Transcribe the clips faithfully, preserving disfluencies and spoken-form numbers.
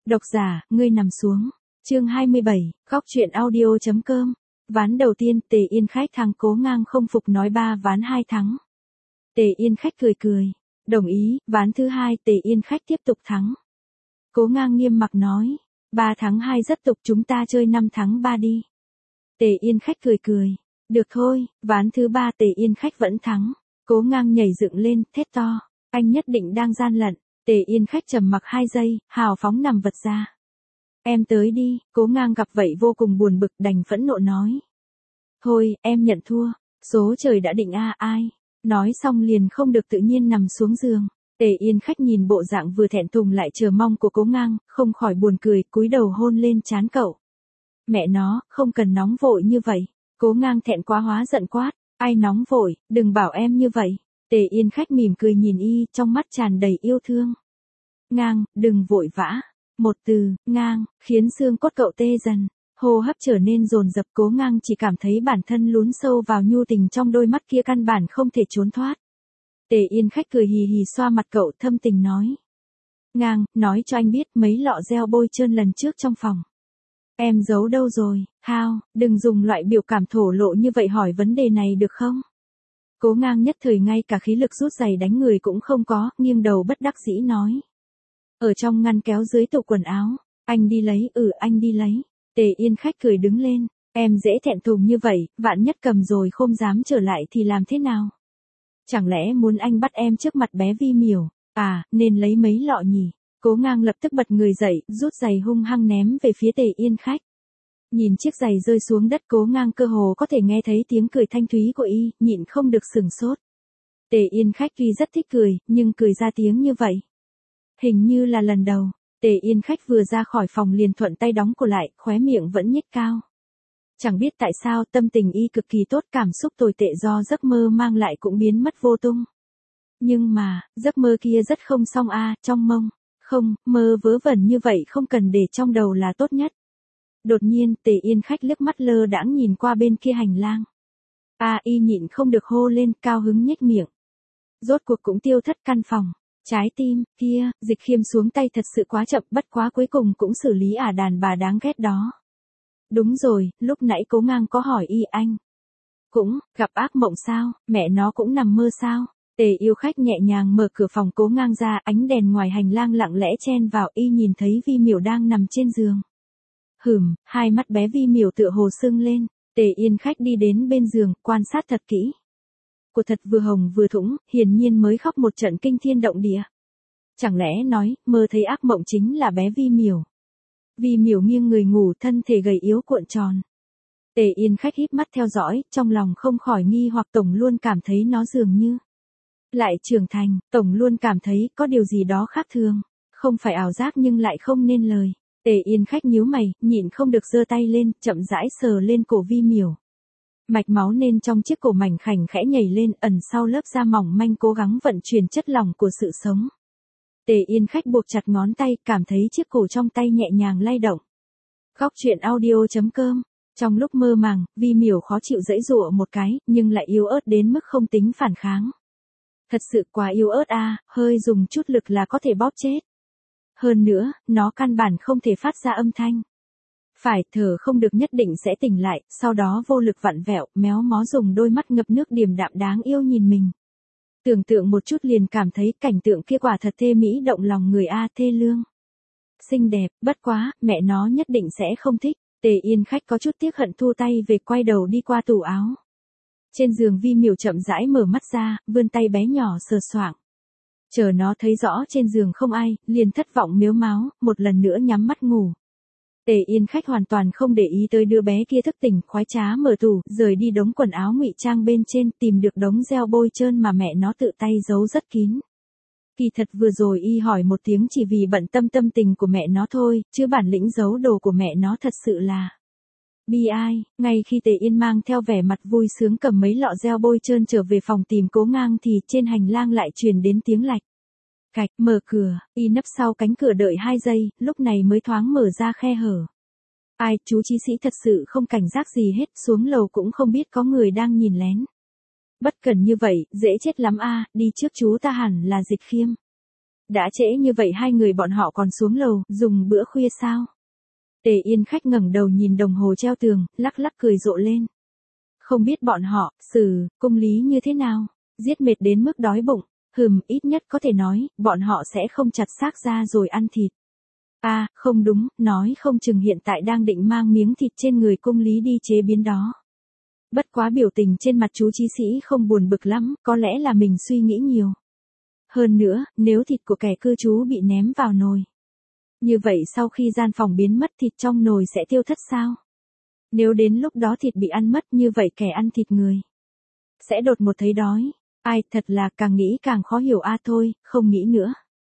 Độc giả, ngươi nằm xuống. Chương hai mươi bảy, góc truyện audio.com. Ván đầu tiên, Tề Yên Khách thắng Cố Ngang không phục nói ba ván hai thắng. Tề Yên Khách cười cười. Đồng ý, ván thứ hai Tề Yên Khách tiếp tục thắng. Cố Ngang nghiêm mặt nói. ba thắng hai rất tục, chúng ta chơi năm thắng ba đi. Tề Yên Khách cười cười. Được thôi, ván thứ ba Tề Yên Khách vẫn thắng. Cố Ngang nhảy dựng lên, thét to. Anh nhất định đang gian lận. Tề Yên Khách trầm mặc hai giây, hào phóng nằm vật ra. Em tới đi, Cố Ngang gặp vậy vô cùng buồn bực, đành phẫn nộ nói. Thôi, em nhận thua, số trời đã định a ai. Nói xong liền không được tự nhiên nằm xuống giường. Tề Yên Khách nhìn bộ dạng vừa thẹn thùng lại chờ mong của Cố Ngang, không khỏi buồn cười, cúi đầu hôn lên trán cậu. Mẹ nó, không cần nóng vội như vậy. Cố Ngang thẹn quá hóa giận quát. Ai nóng vội, đừng bảo em như vậy. Tề Yên Khách mỉm cười nhìn y, trong mắt tràn đầy yêu thương. Ngang, đừng vội vã. Một từ, ngang, khiến xương cốt cậu tê dần. Hô hấp trở nên dồn dập. Cố Ngang chỉ cảm thấy bản thân lún sâu vào nhu tình trong đôi mắt kia, căn bản không thể trốn thoát. Tề Yên Khách cười hì hì xoa mặt cậu, thâm tình nói. Ngang, nói cho anh biết mấy lọ gel bôi trơn lần trước trong phòng. Em giấu đâu rồi, Hao, đừng dùng loại biểu cảm thổ lộ như vậy hỏi vấn đề này được không? Cố Ngang nhất thời ngay cả khí lực rút giày đánh người cũng không có, nghiêng đầu bất đắc dĩ nói. Ở trong ngăn kéo dưới tủ quần áo, anh đi lấy, ừ anh đi lấy. Tề Yên Khách cười đứng lên, em dễ thẹn thùng như vậy, vạn nhất cầm rồi không dám trở lại thì làm thế nào? Chẳng lẽ muốn anh bắt em trước mặt bé Vi Miểu, à, nên lấy mấy lọ nhỉ? Cố Ngang lập tức bật người dậy, rút giày hung hăng ném về phía Tề Yên Khách. Nhìn chiếc giày rơi xuống đất, Cố Ngang cơ hồ có thể nghe thấy tiếng cười thanh thúy của y, nhịn không được sừng sốt. Tề Yên Khách tuy rất thích cười, nhưng cười ra tiếng như vậy. Hình như là lần đầu. Tề Yên Khách vừa ra khỏi phòng liền thuận tay đóng cửa lại, khóe miệng vẫn nhếch cao. Chẳng biết tại sao tâm tình y cực kỳ tốt, cảm xúc tồi tệ do giấc mơ mang lại cũng biến mất vô tung. Nhưng mà, giấc mơ kia rất không xong a, trong mông. Không, mơ vớ vẩn như vậy không cần để trong đầu là tốt nhất. Đột nhiên, Tề Yên Khách liếc mắt lơ đãng nhìn qua bên kia hành lang. A y nhịn không được hô lên, cao hứng nhếch miệng. Rốt cuộc cũng tiêu thất căn phòng. Trái tim, kia, Dịch Khiêm xuống tay thật sự quá chậm, bất quá cuối cùng cũng xử lý ả đàn bà đáng ghét đó. Đúng rồi, lúc nãy Cố Ngang có hỏi y anh. Cũng, gặp ác mộng sao, mẹ nó cũng nằm mơ sao? Tề Yêu Khách nhẹ nhàng mở cửa phòng Cố Ngang ra, ánh đèn ngoài hành lang lặng lẽ chen vào, y nhìn thấy Vi Miểu đang nằm trên giường. Hửm, hai mắt bé Vi Miểu tựa hồ sưng lên. Tề Yên Khách đi đến bên giường, quan sát thật kỹ. Của thật vừa hồng vừa thũng, hiển nhiên mới khóc một trận kinh thiên động địa. Chẳng lẽ nói, mơ thấy ác mộng chính là bé Vi Miểu. Vi Miểu nghiêng người ngủ, thân thể gầy yếu cuộn tròn. Tề Yên Khách híp mắt theo dõi, trong lòng không khỏi nghi hoặc, tổng luôn cảm thấy nó dường như lại trưởng thành, tổng luôn cảm thấy có điều gì đó khác thường, không phải ảo giác nhưng lại không nên lời. Tề Yên Khách nhíu mày, nhịn không được giơ tay lên, chậm rãi sờ lên cổ Vi Miểu. Mạch máu nên trong chiếc cổ mảnh khảnh khẽ nhảy lên, ẩn sau lớp da mỏng manh cố gắng vận chuyển chất lỏng của sự sống. Tề Yên Khách buộc chặt ngón tay, cảm thấy chiếc cổ trong tay nhẹ nhàng lay động. Góc truyện audio.com. Trong lúc mơ màng, Vi Miểu khó chịu giãy giụa một cái, nhưng lại yếu ớt đến mức không tính phản kháng. Thật sự quá yếu ớt a, hơi dùng chút lực là có thể bóp chết. Hơn nữa, nó căn bản không thể phát ra âm thanh. Phải, thở không được nhất định sẽ tỉnh lại, sau đó vô lực vặn vẹo, méo mó dùng đôi mắt ngập nước điềm đạm đáng yêu nhìn mình. Tưởng tượng một chút liền cảm thấy cảnh tượng kia quả thật thê mỹ động lòng người a, thê lương. Xinh đẹp, bất quá, mẹ nó nhất định sẽ không thích. Tề Yên Khách có chút tiếc hận thu tay về, quay đầu đi qua tủ áo. Trên giường Vi Miểu chậm rãi mở mắt ra, vươn tay bé nhỏ sờ soạng. Chờ nó thấy rõ trên giường không ai, liền thất vọng mếu máo, một lần nữa nhắm mắt ngủ. Tề Yên Khách hoàn toàn không để ý tới đứa bé kia thức tỉnh, khoái trá mở tủ, rời đi đống quần áo ngụy trang bên trên, tìm được đống gel bôi trơn mà mẹ nó tự tay giấu rất kín. Kỳ thật vừa rồi y hỏi một tiếng chỉ vì bận tâm tâm tình của mẹ nó thôi, chứ bản lĩnh giấu đồ của mẹ nó thật sự là bi ai. Ngay khi Tề Yên mang theo vẻ mặt vui sướng cầm mấy lọ gel bôi trơn trở về phòng tìm Cố Ngang thì trên hành lang lại truyền đến tiếng lạch cạch, mở cửa, y nấp sau cánh cửa đợi hai giây, lúc này mới thoáng mở ra khe hở. Ai, chú chí sĩ thật sự không cảnh giác gì hết, xuống lầu cũng không biết có người đang nhìn lén. Bất cần như vậy, dễ chết lắm a, đi trước chú ta hẳn là Dịch Khiêm. Đã trễ như vậy hai người bọn họ còn xuống lầu, dùng bữa khuya sao? Tề Yên Khách ngẩng đầu nhìn đồng hồ treo tường, lắc lắc cười rộ lên. Không biết bọn họ, xử, cung lý như thế nào? Giết mệt đến mức đói bụng, hừm, ít nhất có thể nói, bọn họ sẽ không chặt xác ra rồi ăn thịt. À, không đúng, nói không chừng hiện tại đang định mang miếng thịt trên người cung lý đi chế biến đó. Bất quá biểu tình trên mặt chú Chí Sĩ không buồn bực lắm, có lẽ là mình suy nghĩ nhiều. Hơn nữa, nếu thịt của kẻ cư trú bị ném vào nồi. Như vậy sau khi gian phòng biến mất thịt trong nồi sẽ tiêu thất sao? Nếu đến lúc đó thịt bị ăn mất như vậy kẻ ăn thịt người sẽ đột một thấy đói. Ai, thật là càng nghĩ càng khó hiểu a à thôi, không nghĩ nữa.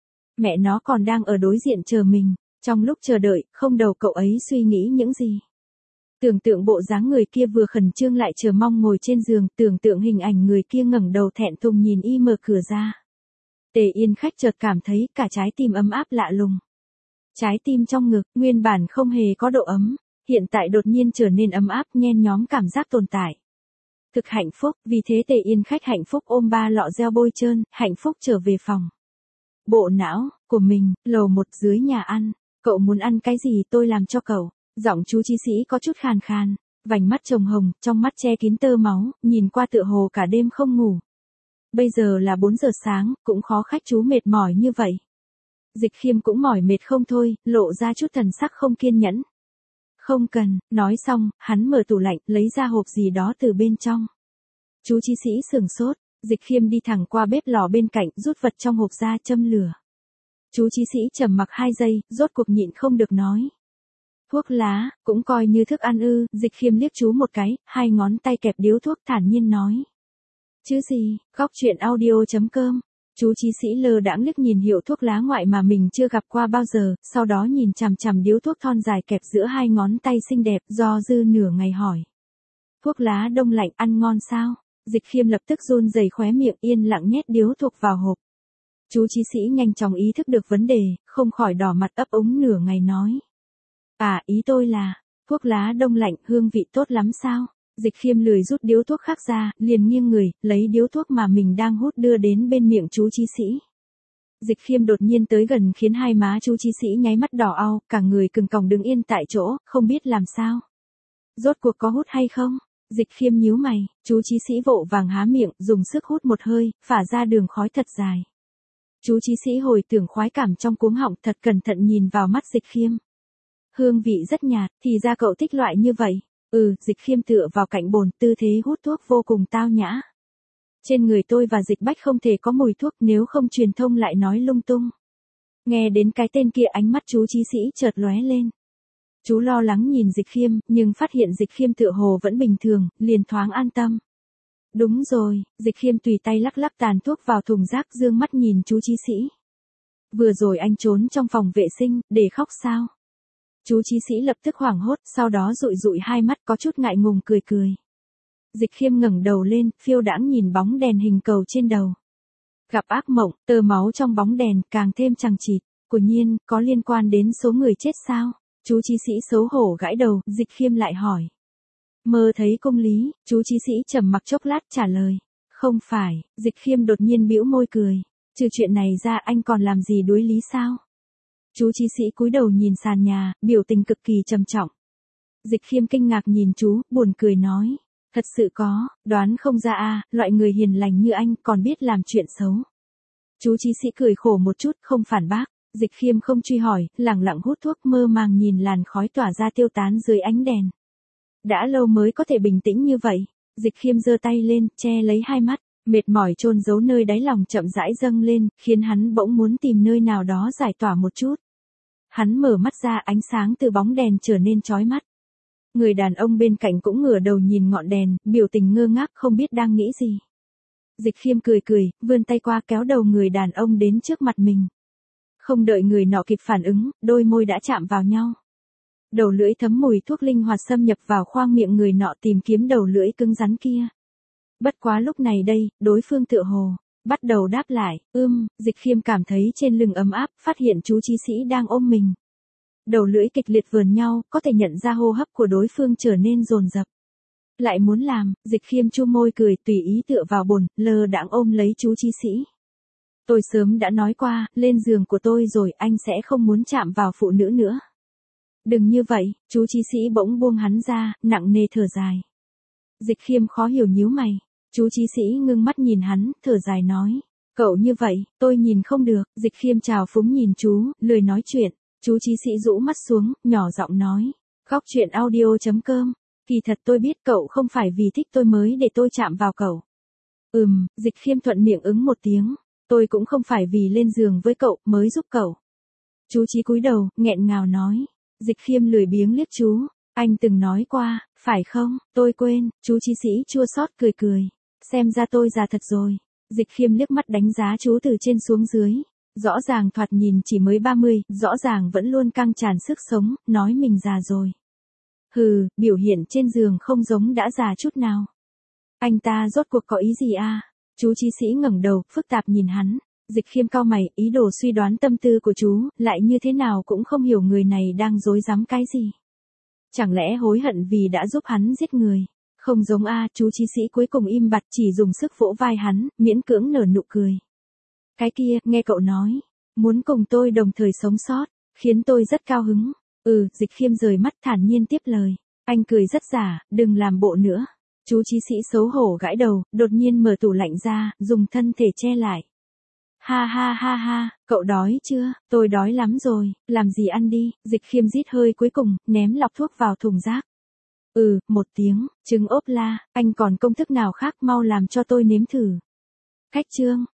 Mẹ nó còn đang ở đối diện chờ mình, trong lúc chờ đợi, không đầu cậu ấy suy nghĩ những gì. Tưởng tượng bộ dáng người kia vừa khẩn trương lại chờ mong ngồi trên giường, tưởng tượng hình ảnh người kia ngẩng đầu thẹn thùng nhìn y mở cửa ra. Tề Yên Khách chợt cảm thấy cả trái tim ấm áp lạ lùng. Trái tim trong ngực, nguyên bản không hề có độ ấm, hiện tại đột nhiên trở nên ấm áp nhen nhóm cảm giác tồn tại. Thực hạnh phúc, vì thế Tề Yên Khách hạnh phúc ôm ba lọ gel bôi trơn, hạnh phúc trở về phòng. Bộ não, của mình, lầu một dưới nhà ăn, cậu muốn ăn cái gì tôi làm cho cậu. Giọng chú Chí Sĩ có chút khàn khàn, vành mắt trồng hồng, trong mắt che kín tơ máu, nhìn qua tựa hồ cả đêm không ngủ. Bây giờ là bốn giờ sáng, cũng khó khách chú mệt mỏi như vậy. Dịch Khiêm cũng mỏi mệt không thôi, lộ ra chút thần sắc không kiên nhẫn. Không cần, nói xong, hắn mở tủ lạnh, lấy ra hộp gì đó từ bên trong. Chú Chí Sĩ sửng sốt, Dịch Khiêm đi thẳng qua bếp lò bên cạnh, rút vật trong hộp ra châm lửa. Chú Chí Sĩ trầm mặc hai giây, rốt cuộc nhịn không được nói. Thuốc lá, cũng coi như thức ăn ư, Dịch Khiêm liếc chú một cái, hai ngón tay kẹp điếu thuốc thản nhiên nói. Chứ gì, góc chuyện audio chấm com. Chú Chí Sĩ lơ đãng liếc nhìn hiệu thuốc lá ngoại mà mình chưa gặp qua bao giờ, sau đó nhìn chằm chằm điếu thuốc thon dài kẹp giữa hai ngón tay xinh đẹp, do dư nửa ngày hỏi. Thuốc lá đông lạnh ăn ngon sao? Dịch Khiêm lập tức run rẩy khóe miệng yên lặng nhét điếu thuốc vào hộp. Chú Chí Sĩ nhanh chóng ý thức được vấn đề, không khỏi đỏ mặt ấp úng nửa ngày nói. À, ý tôi là, thuốc lá đông lạnh hương vị tốt lắm sao? Dịch Khiêm lười rút điếu thuốc khác ra, liền nghiêng người, lấy điếu thuốc mà mình đang hút đưa đến bên miệng chú Chí Sĩ. Dịch Khiêm đột nhiên tới gần khiến hai má chú Chí Sĩ nháy mắt đỏ au, cả người cứng còng đứng yên tại chỗ, không biết làm sao. Rốt cuộc có hút hay không? Dịch Khiêm nhíu mày, chú Chí Sĩ vội vàng há miệng, dùng sức hút một hơi, phả ra đường khói thật dài. Chú Chí Sĩ hồi tưởng khoái cảm trong cuống họng thật cẩn thận nhìn vào mắt Dịch Khiêm. Hương vị rất nhạt, thì ra cậu thích loại như vậy. Ừ, Dịch Khiêm tựa vào cạnh bồn, tư thế hút thuốc vô cùng tao nhã. Trên người tôi và Dịch Bách không thể có mùi thuốc nếu không truyền thông lại nói lung tung. Nghe đến cái tên kia ánh mắt chú Chí Sĩ chợt lóe lên. Chú lo lắng nhìn Dịch Khiêm, nhưng phát hiện Dịch Khiêm tựa hồ vẫn bình thường, liền thoáng an tâm. Đúng rồi, Dịch Khiêm tùy tay lắc lắc tàn thuốc vào thùng rác dương mắt nhìn chú Chí Sĩ. Vừa rồi anh trốn trong phòng vệ sinh, để khóc sao? Chú Chí Sĩ lập tức hoảng hốt, sau đó dụi dụi hai mắt có chút ngại ngùng cười cười. Dịch Khiêm ngẩng đầu lên, phiêu đãng nhìn bóng đèn hình cầu trên đầu. Gặp ác mộng, tơ máu trong bóng đèn càng thêm chằng chịt, của nhiên, có liên quan đến số người chết sao? Chú Chí Sĩ xấu hổ gãi đầu, Dịch Khiêm lại hỏi. Mơ thấy công lý, chú Chí Sĩ trầm mặc chốc lát trả lời. Không phải, Dịch Khiêm đột nhiên bĩu môi cười. Trừ chuyện này ra anh còn làm gì đối lý sao? Chú Chí Sĩ cúi đầu nhìn sàn nhà, biểu tình cực kỳ trầm trọng. Dịch Khiêm kinh ngạc nhìn chú, buồn cười nói. Thật sự có, đoán không ra a, loại người hiền lành như anh còn biết làm chuyện xấu. Chú Chí Sĩ cười khổ một chút, không phản bác. Dịch Khiêm không truy hỏi, lẳng lặng hút thuốc mơ màng nhìn làn khói tỏa ra tiêu tán dưới ánh đèn. Đã lâu mới có thể bình tĩnh như vậy. Dịch Khiêm giơ tay lên, che lấy hai mắt. Mệt mỏi chôn giấu nơi đáy lòng chậm rãi dâng lên, khiến hắn bỗng muốn tìm nơi nào đó giải tỏa một chút. Hắn mở mắt ra, ánh sáng từ bóng đèn trở nên chói mắt. Người đàn ông bên cạnh cũng ngửa đầu nhìn ngọn đèn, biểu tình ngơ ngác không biết đang nghĩ gì. Dịch Khiêm cười cười, vươn tay qua kéo đầu người đàn ông đến trước mặt mình. Không đợi người nọ kịp phản ứng, đôi môi đã chạm vào nhau. Đầu lưỡi thấm mùi thuốc linh hoạt xâm nhập vào khoang miệng người nọ tìm kiếm đầu lưỡi cứng rắn kia. Bất quá lúc này đây, đối phương tựa hồ bắt đầu đáp lại, ưm, Dịch Khiêm cảm thấy trên lưng ấm áp, phát hiện chú Chí Sĩ đang ôm mình. Đầu lưỡi kịch liệt vườn nhau, có thể nhận ra hô hấp của đối phương trở nên dồn dập. Lại muốn làm, Dịch Khiêm chu môi cười tùy ý tựa vào bồn, lơ đãng ôm lấy chú Chí Sĩ. Tôi sớm đã nói qua, lên giường của tôi rồi anh sẽ không muốn chạm vào phụ nữ nữa. Đừng như vậy, chú Chí Sĩ bỗng buông hắn ra, nặng nề thở dài. Dịch Khiêm khó hiểu nhíu mày. Chú Chí Sĩ ngưng mắt nhìn hắn, thở dài nói. Cậu như vậy, tôi nhìn không được. Dịch Khiêm trào phúng nhìn chú, lười nói chuyện. Chú Chí Sĩ rũ mắt xuống, nhỏ giọng nói. Khóc chuyện audio chấm com. Kỳ thật tôi biết cậu không phải vì thích tôi mới để tôi chạm vào cậu. Ừm, Dịch Khiêm thuận miệng ứng một tiếng. Tôi cũng không phải vì lên giường với cậu mới giúp cậu. Chú Chí cúi đầu, nghẹn ngào nói. Dịch Khiêm lười biếng liếc chú. Anh từng nói qua, phải không? Tôi quên. Chú Chí Sĩ chua xót cười cười. Xem ra tôi già thật rồi. Dịch Khiêm liếc mắt đánh giá chú từ trên xuống dưới. Rõ ràng thoạt nhìn chỉ mới ba mươi, rõ ràng vẫn luôn căng tràn sức sống, nói mình già rồi. Hừ, biểu hiện trên giường không giống đã già chút nào. Anh ta rốt cuộc có ý gì à? Chú Chí Sĩ ngẩng đầu, phức tạp nhìn hắn. Dịch Khiêm cau mày, ý đồ suy đoán tâm tư của chú, lại như thế nào cũng không hiểu người này đang dối rắm cái gì. Chẳng lẽ hối hận vì đã giúp hắn giết người? Không giống a, à, chú Chí Sĩ cuối cùng im bặt chỉ dùng sức vỗ vai hắn, miễn cưỡng nở nụ cười. Cái kia, nghe cậu nói, muốn cùng tôi đồng thời sống sót, khiến tôi rất cao hứng. Ừ, Dịch Khiêm rời mắt thản nhiên tiếp lời. Anh cười rất giả, đừng làm bộ nữa. Chú Chí Sĩ xấu hổ gãi đầu, đột nhiên mở tủ lạnh ra, dùng thân thể che lại. Ha ha ha ha, cậu đói chưa? Tôi đói lắm rồi, làm gì ăn đi. Dịch Khiêm rít hơi cuối cùng, ném lọc thuốc vào thùng rác. Ừ, một tiếng, trứng ốp la, anh còn công thức nào khác mau làm cho tôi nếm thử. Khách trương.